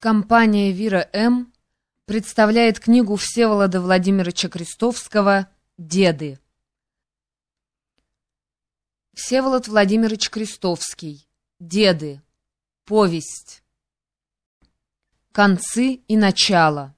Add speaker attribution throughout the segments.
Speaker 1: Компания «Вира М.» представляет книгу Всеволода Владимировича Крестовского «Деды». Всеволод Владимирович Крестовский. «Деды». Повесть. Концы и начало.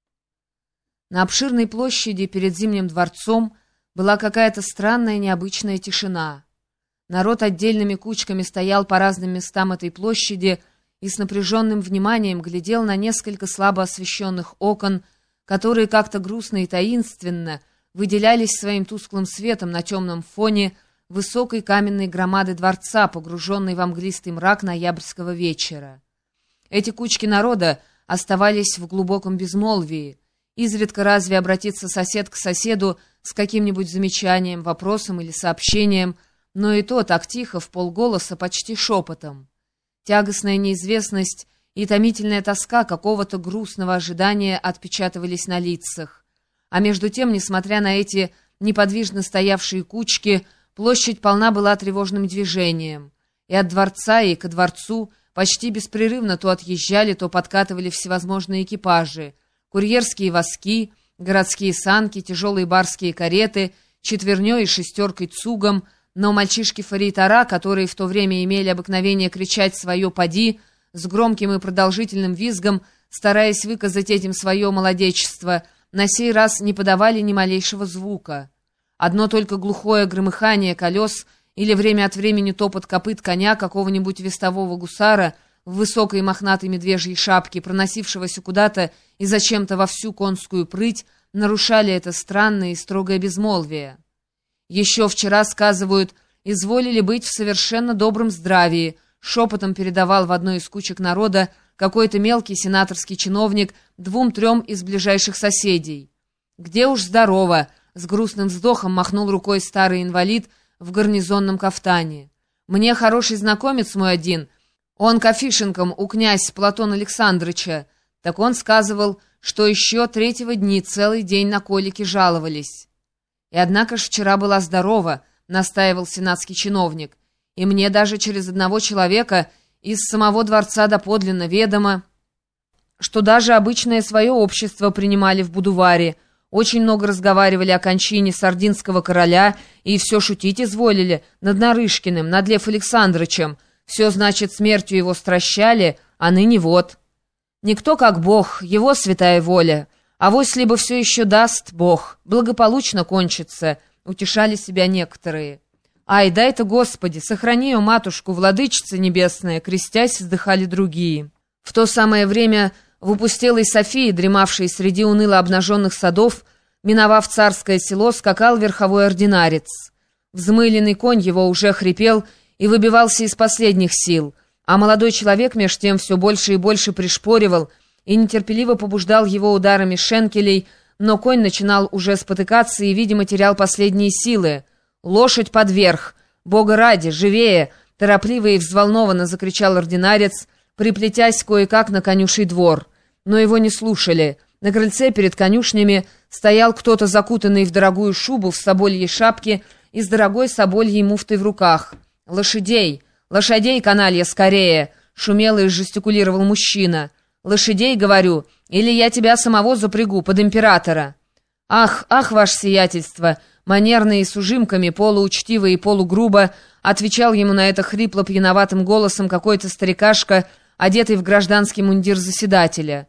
Speaker 1: На обширной площади перед Зимним дворцом была какая-то странная необычная тишина. Народ отдельными кучками стоял по разным местам этой площади и с напряженным вниманием глядел на несколько слабо освещенных окон, которые как-то грустно и таинственно выделялись своим тусклым светом на темном фоне высокой каменной громады дворца, погруженной в мглистый мрак ноябрьского вечера. Эти кучки народа оставались в глубоком безмолвии. Изредка разве обратится сосед к соседу с каким-нибудь замечанием, вопросом или сообщением, но и то так тихо, вполголоса, почти шепотом. Тягостная неизвестность и томительная тоска какого-то грустного ожидания отпечатывались на лицах. А между тем, несмотря на эти неподвижно стоявшие кучки, площадь полна была тревожным движением. И от дворца, и ко дворцу почти беспрерывно то отъезжали, то подкатывали всевозможные экипажи, курьерские воски, городские санки, тяжелые барские кареты, четверней и шестеркой цугом, но мальчишки-форейтора, которые в то время имели обыкновение кричать свое «поди», с громким и продолжительным визгом, стараясь выказать этим свое молодечество, на сей раз не подавали ни малейшего звука. Одно только глухое громыхание колес или время от времени топот копыт коня какого-нибудь вестового гусара в высокой мохнатой медвежьей шапке, проносившегося куда-то и зачем-то во всю конскую прыть, нарушали это странное и строгое безмолвие. Еще вчера, сказывают, изволили быть в совершенно добром здравии, шепотом передавал в одной из кучек народа какой-то мелкий сенаторский чиновник двум-трем из ближайших соседей. «Где уж здорово!» — с грустным вздохом махнул рукой старый инвалид в гарнизонном кафтане. «Мне хороший знакомец мой один, он к афишенкам у князь Платона Александрыча, так он сказывал, что еще третьего дни целый день на колики жаловались». «И однако ж вчера была здорова», — настаивал сенатский чиновник, «и мне даже через одного человека из самого дворца доподлинно ведомо, что даже обычное свое общество принимали в будуваре, очень много разговаривали о кончине сардинского короля и все шутить изволили над Нарышкиным, над Лев Александрычем, все, значит, смертью его стращали, а ныне вот. Никто как Бог, его святая воля». «Авось либо все еще даст Бог, благополучно кончится», — утешали себя некоторые. «Ай, дай-то, Господи, сохрани ее, матушку, владычица небесная», — крестясь, вздыхали другие. В то самое время в упустелой Софии, дремавшей среди уныло обнаженных садов, миновав царское село, скакал верховой ординарец. Взмыленный конь его уже хрипел и выбивался из последних сил, а молодой человек меж тем все больше и больше пришпоривал и нетерпеливо побуждал его ударами шенкелей, но конь начинал уже спотыкаться и, видимо, терял последние силы. «Лошадь подверх! Бога ради, живее!» — торопливо и взволнованно закричал ординарец, приплетясь кое-как на конюший двор. Но его не слушали. На крыльце перед конюшнями стоял кто-то, закутанный в дорогую шубу, в собольей шапке и с дорогой собольей муфтой в руках. «Лошадей! Лошадей, каналья, скорее!» — шумело и жестикулировал мужчина. «Лошадей, говорю, или я тебя самого запрягу под императора». «Ах, ах, ваше сиятельство!» Манерно и с ужимками, полуучтиво и полугрубо отвечал ему на это хрипло-пьяноватым голосом какой-то старикашка, одетый в гражданский мундир заседателя.